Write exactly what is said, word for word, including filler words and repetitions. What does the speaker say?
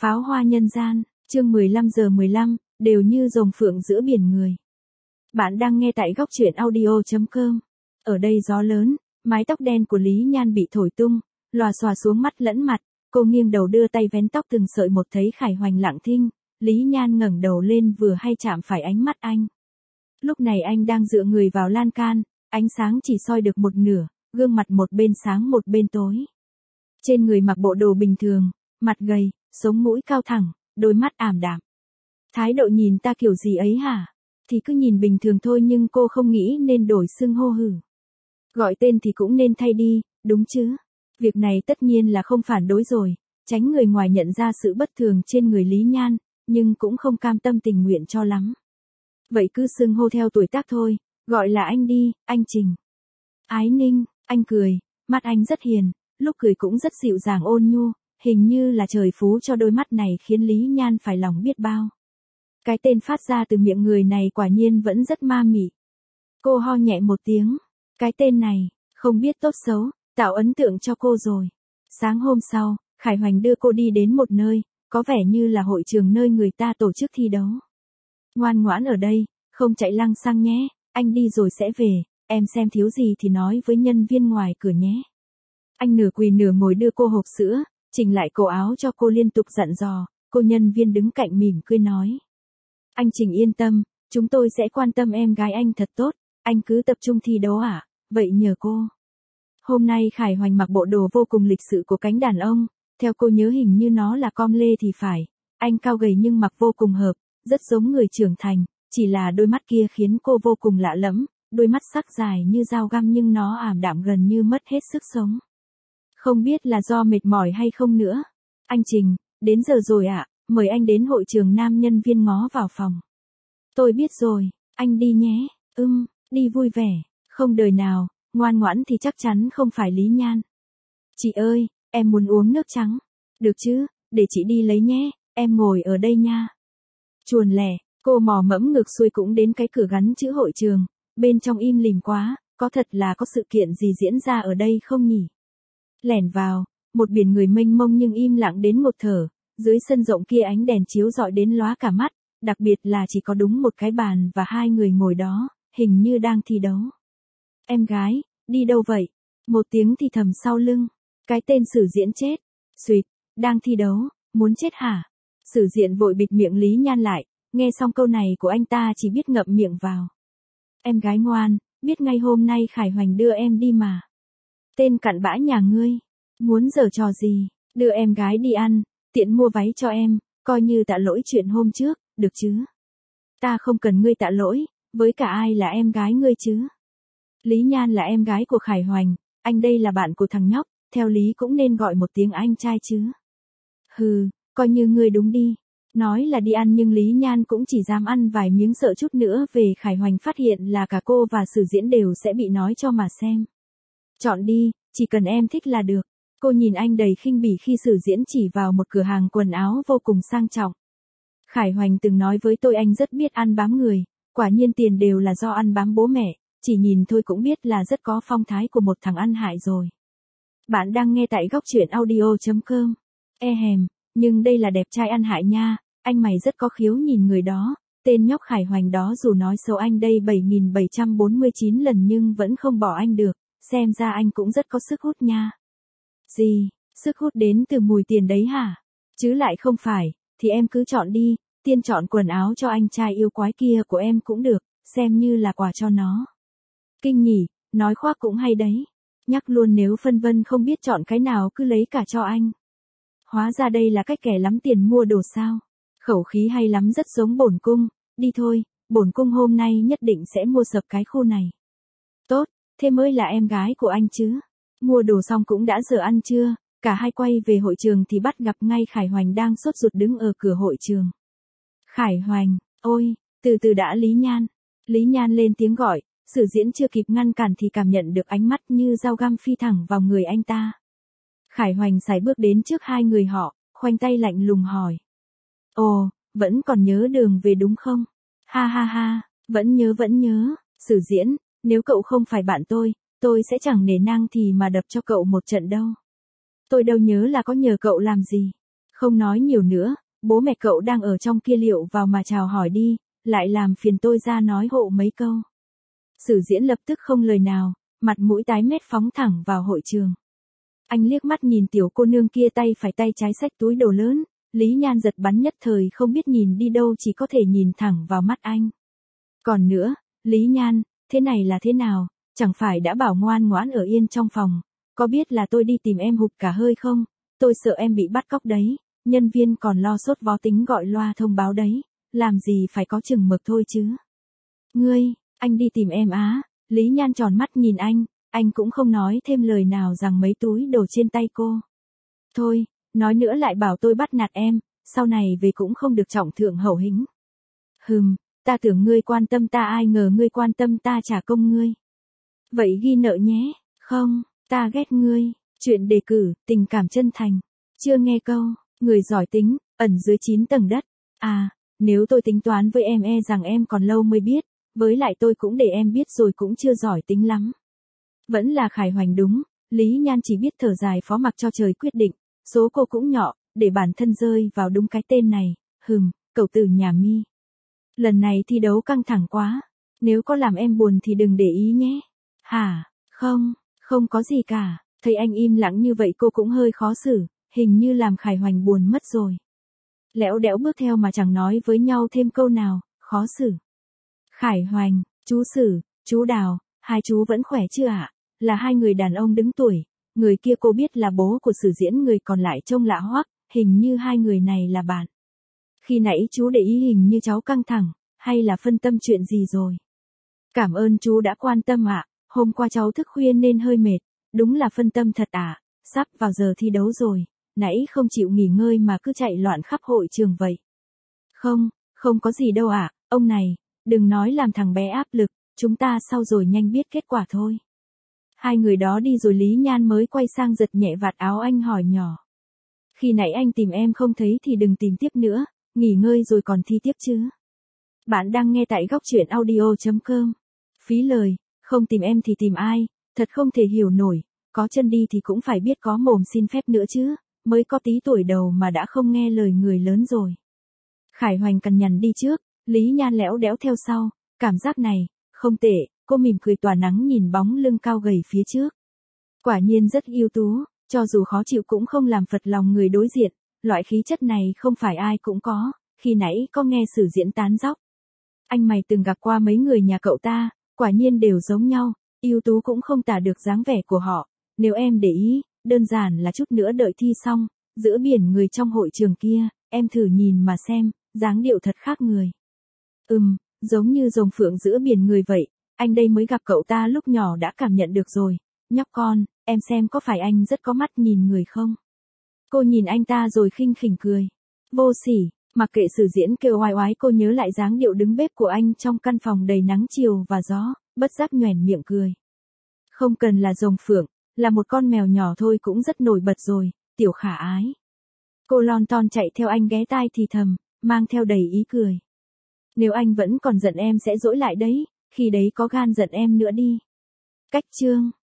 Pháo hoa nhân gian, chương mười lăm giờ mười lăm, đều như rồng phượng giữa biển người. Bạn đang nghe tại góc truyện audio chấm com. Ở đây gió lớn, mái tóc đen của Lý Nhan bị thổi tung, lòa xòa xuống mắt lẫn mặt, cô nghiêng đầu đưa tay vén tóc từng sợi một thấy Khải Hoành lặng thinh, Lý Nhan ngẩng đầu lên vừa hay chạm phải ánh mắt anh. Lúc này anh đang dựa người vào lan can, ánh sáng chỉ soi được một nửa, gương mặt một bên sáng một bên tối. Trên người mặc bộ đồ bình thường, mặt gầy, sống mũi cao thẳng, đôi mắt ảm đạm. Thái độ nhìn ta kiểu gì ấy hả? Thì cứ nhìn bình thường thôi, nhưng cô không nghĩ nên đổi xưng hô hử. Gọi tên thì cũng nên thay đi, đúng chứ? Việc này tất nhiên là không phản đối rồi, tránh người ngoài nhận ra sự bất thường trên người Lý Nhan, nhưng cũng không cam tâm tình nguyện cho lắm. Vậy cứ xưng hô theo tuổi tác thôi, gọi là anh đi, anh Trình. Ái Ninh, anh cười, mắt anh rất hiền, lúc cười cũng rất dịu dàng ôn nhu, hình như là trời phú cho đôi mắt này khiến Lý Nhan phải lòng biết bao. Cái tên phát ra từ miệng người này quả nhiên vẫn rất ma mị. Cô ho nhẹ một tiếng, cái tên này, không biết tốt xấu, tạo ấn tượng cho cô rồi. Sáng hôm sau, Khải Hoành đưa cô đi đến một nơi, có vẻ như là hội trường nơi người ta tổ chức thi đấu. Ngoan ngoãn ở đây, không chạy lăng xăng nhé, anh đi rồi sẽ về, em xem thiếu gì thì nói với nhân viên ngoài cửa nhé. Anh nửa quỳ nửa ngồi đưa cô hộp sữa, chỉnh lại cổ áo cho cô liên tục dặn dò, cô nhân viên đứng cạnh mỉm cười nói. Anh Trình yên tâm, chúng tôi sẽ quan tâm em gái anh thật tốt, anh cứ tập trung thi đấu ạ, à? Vậy nhờ cô. Hôm nay Khải Hoành mặc bộ đồ vô cùng lịch sự của cánh đàn ông, theo cô nhớ hình như nó là com lê thì phải, anh cao gầy nhưng mặc vô cùng hợp, rất giống người trưởng thành, chỉ là đôi mắt kia khiến cô vô cùng lạ lẫm, đôi mắt sắc dài như dao găm nhưng nó ảm đạm gần như mất hết sức sống. Không biết là do mệt mỏi hay không nữa. Anh Trình, đến giờ rồi ạ, à, mời anh đến hội trường nam, nhân viên ngó vào phòng. Tôi biết rồi, anh đi nhé, ưm, đi vui vẻ, không đời nào, ngoan ngoãn thì chắc chắn không phải Lý Nhan. Chị ơi, em muốn uống nước trắng. Được chứ, để chị đi lấy nhé, em ngồi ở đây nha. Chuồn lẻ, cô mò mẫm ngược xuôi cũng đến cái cửa gắn chữ hội trường, bên trong im lìm quá, có thật là có sự kiện gì diễn ra ở đây không nhỉ? Lẻn vào, một biển người mênh mông nhưng im lặng đến một thở, dưới sân rộng kia ánh đèn chiếu rọi đến lóa cả mắt, đặc biệt là chỉ có đúng một cái bàn và hai người ngồi đó, hình như đang thi đấu. Em gái, đi đâu vậy? Một tiếng thì thầm sau lưng, cái tên Sử Diễn chết, suýt, đang thi đấu, muốn chết hả? Sử Diện vội bịt miệng Lý Nhan lại, nghe xong câu này của anh ta chỉ biết ngậm miệng vào. Em gái ngoan, biết ngay hôm nay Khải Hoành đưa em đi mà. Tên cặn bã nhà ngươi, muốn giở trò gì, đưa em gái đi ăn, tiện mua váy cho em, coi như tạ lỗi chuyện hôm trước, được chứ? Ta không cần ngươi tạ lỗi, với cả ai là em gái ngươi chứ? Lý Nhan là em gái của Khải Hoành, anh đây là bạn của thằng nhóc, theo lý cũng nên gọi một tiếng anh trai chứ. Hừ, coi như ngươi đúng đi. Nói là đi ăn nhưng Lý Nhan cũng chỉ dám ăn vài miếng, sợ chút nữa về Khải Hoành phát hiện là cả cô và Sử Diễn đều sẽ bị nói cho mà xem. Chọn đi, chỉ cần em thích là được. Cô nhìn anh đầy khinh bỉ khi Sử Diễn chỉ vào một cửa hàng quần áo vô cùng sang trọng. Khải Hoành từng nói với tôi anh rất biết ăn bám người, quả nhiên tiền đều là do ăn bám bố mẹ, chỉ nhìn thôi cũng biết là rất có phong thái của một thằng ăn hại rồi. Bạn đang nghe tại góc truyện audio chấm com. E hèm, nhưng đây là đẹp trai ăn hại nha, anh mày rất có khiếu nhìn người đó, tên nhóc Khải Hoành đó dù nói xấu anh đây bảy nghìn bảy trăm bốn mươi chín lần nhưng vẫn không bỏ anh được, xem ra anh cũng rất có sức hút nha. Gì, sức hút đến từ mùi tiền đấy hả? Chứ lại không phải, thì em cứ chọn đi, tiên chọn quần áo cho anh trai yêu quái kia của em cũng được, xem như là quà cho nó. Kinh nhỉ, nói khoác cũng hay đấy. Nhắc luôn nếu phân vân không biết chọn cái nào cứ lấy cả cho anh. Hóa ra đây là cách kẻ lắm tiền mua đồ sao. Khẩu khí hay lắm, rất giống bổn cung. Đi thôi, bổn cung hôm nay nhất định sẽ mua sập cái khu này. Tốt, thế mới là em gái của anh chứ. Mua đồ xong cũng đã giờ ăn trưa, cả hai quay về hội trường thì bắt gặp ngay Khải Hoành đang sốt ruột đứng ở cửa hội trường. Khải Hoành, ôi, từ từ đã Lý Nhan. Lý Nhan lên tiếng gọi, Sử Diễn chưa kịp ngăn cản thì cảm nhận được ánh mắt như dao găm phi thẳng vào người anh ta. Khải Hoành sải bước đến trước hai người họ, khoanh tay lạnh lùng hỏi. Ồ, vẫn còn nhớ đường về đúng không? Ha ha ha, vẫn nhớ vẫn nhớ, Sử Diễn, nếu cậu không phải bạn tôi, tôi sẽ chẳng nể nang thì mà đập cho cậu một trận đâu. Tôi đâu nhớ là có nhờ cậu làm gì. Không nói nhiều nữa, bố mẹ cậu đang ở trong kia liệu vào mà chào hỏi đi, lại làm phiền tôi ra nói hộ mấy câu. Sử Diễn lập tức không lời nào, mặt mũi tái mét phóng thẳng vào hội trường. Anh liếc mắt nhìn tiểu cô nương kia tay phải tay trái xách túi đồ lớn, Lý Nhan giật bắn nhất thời không biết nhìn đi đâu, chỉ có thể nhìn thẳng vào mắt anh. Còn nữa, Lý Nhan, thế này là thế nào, chẳng phải đã bảo ngoan ngoãn ở yên trong phòng, có biết là tôi đi tìm em hụt cả hơi không, tôi sợ em bị bắt cóc đấy, nhân viên còn lo sốt vó tính gọi loa thông báo đấy, làm gì phải có chừng mực thôi chứ. Ngươi, anh đi tìm em á, Lý Nhan tròn mắt nhìn anh, anh cũng không nói thêm lời nào rằng mấy túi đồ trên tay cô. Thôi, nói nữa lại bảo tôi bắt nạt em, sau này về cũng không được trọng thượng hậu hĩnh. Hừm, ta tưởng ngươi quan tâm ta, ai ngờ ngươi quan tâm ta trả công ngươi. Vậy ghi nợ nhé, không, ta ghét ngươi, chuyện đề cử, tình cảm chân thành. Chưa nghe câu, người giỏi tính, ẩn dưới chín tầng đất. À, nếu tôi tính toán với em e rằng em còn lâu mới biết, với lại tôi cũng để em biết rồi cũng chưa giỏi tính lắm. Vẫn là Khải Hoành đúng, Lý Nhan chỉ biết thở dài phó mặc cho trời quyết định, số cô cũng nhỏ, để bản thân rơi vào đúng cái tên này, hừm, cậu tử nhà mi. Lần này thi đấu căng thẳng quá, nếu có làm em buồn thì đừng để ý nhé. Hả, không, không có gì cả, thấy anh im lặng như vậy cô cũng hơi khó xử, hình như làm Khải Hoành buồn mất rồi. Lẽo đẽo bước theo mà chẳng nói với nhau thêm câu nào, khó xử. Khải Hoành, chú Sử, chú Đào, hai chú vẫn khỏe chưa ạ? Là hai người đàn ông đứng tuổi, người kia cô biết là bố của Sử Diễn, người còn lại trông lạ hoắc, hình như hai người này là bạn. Khi nãy chú để ý hình như cháu căng thẳng, hay là phân tâm chuyện gì rồi? Cảm ơn chú đã quan tâm ạ, hôm qua cháu thức khuya nên hơi mệt, đúng là phân tâm thật ạ, sắp vào giờ thi đấu rồi, nãy không chịu nghỉ ngơi mà cứ chạy loạn khắp hội trường vậy. Không, không có gì đâu ạ, ông này, đừng nói làm thằng bé áp lực, chúng ta sau rồi nhanh biết kết quả thôi. Hai người đó đi rồi Lý Nhan mới quay sang giật nhẹ vạt áo anh hỏi nhỏ. Khi nãy anh tìm em không thấy thì đừng tìm tiếp nữa, nghỉ ngơi rồi còn thi tiếp chứ. Bạn đang nghe tại góc truyện audio chấm com. Phí lời, không tìm em thì tìm ai, thật không thể hiểu nổi, có chân đi thì cũng phải biết có mồm xin phép nữa chứ, mới có tí tuổi đầu mà đã không nghe lời người lớn rồi. Khải Hoành cằn nhằn đi trước, Lý Nhan lẽo đẽo theo sau, cảm giác này, không tệ, cô mỉm cười tỏa nắng nhìn bóng lưng cao gầy phía trước. Quả nhiên rất ưu tú, cho dù khó chịu cũng không làm phật lòng người đối diện, loại khí chất này không phải ai cũng có, khi nãy có nghe Sử Diễn tán dóc. Anh mày từng gặp qua mấy người nhà cậu ta, quả nhiên đều giống nhau, ưu tú cũng không tả được dáng vẻ của họ, nếu em để ý, đơn giản là chút nữa đợi thi xong, giữa biển người trong hội trường kia, em thử nhìn mà xem, dáng điệu thật khác người. Ừm, giống như rồng phượng giữa biển người vậy, anh đây mới gặp cậu ta lúc nhỏ đã cảm nhận được rồi, nhóc con, em xem có phải anh rất có mắt nhìn người không? Cô nhìn anh ta rồi khinh khỉnh cười. Vô sỉ, mặc kệ Sử Diễn kêu oai oái, cô nhớ lại dáng điệu đứng bếp của anh trong căn phòng đầy nắng chiều và gió, bất giác nhoẻn miệng cười. Không cần là rồng phượng, là một con mèo nhỏ thôi cũng rất nổi bật rồi, tiểu khả ái. Cô lon ton chạy theo anh ghé tai thì thầm, mang theo đầy ý cười. Nếu anh vẫn còn giận em sẽ dỗi lại đấy, khi đấy có gan giận em nữa đi. Cách chương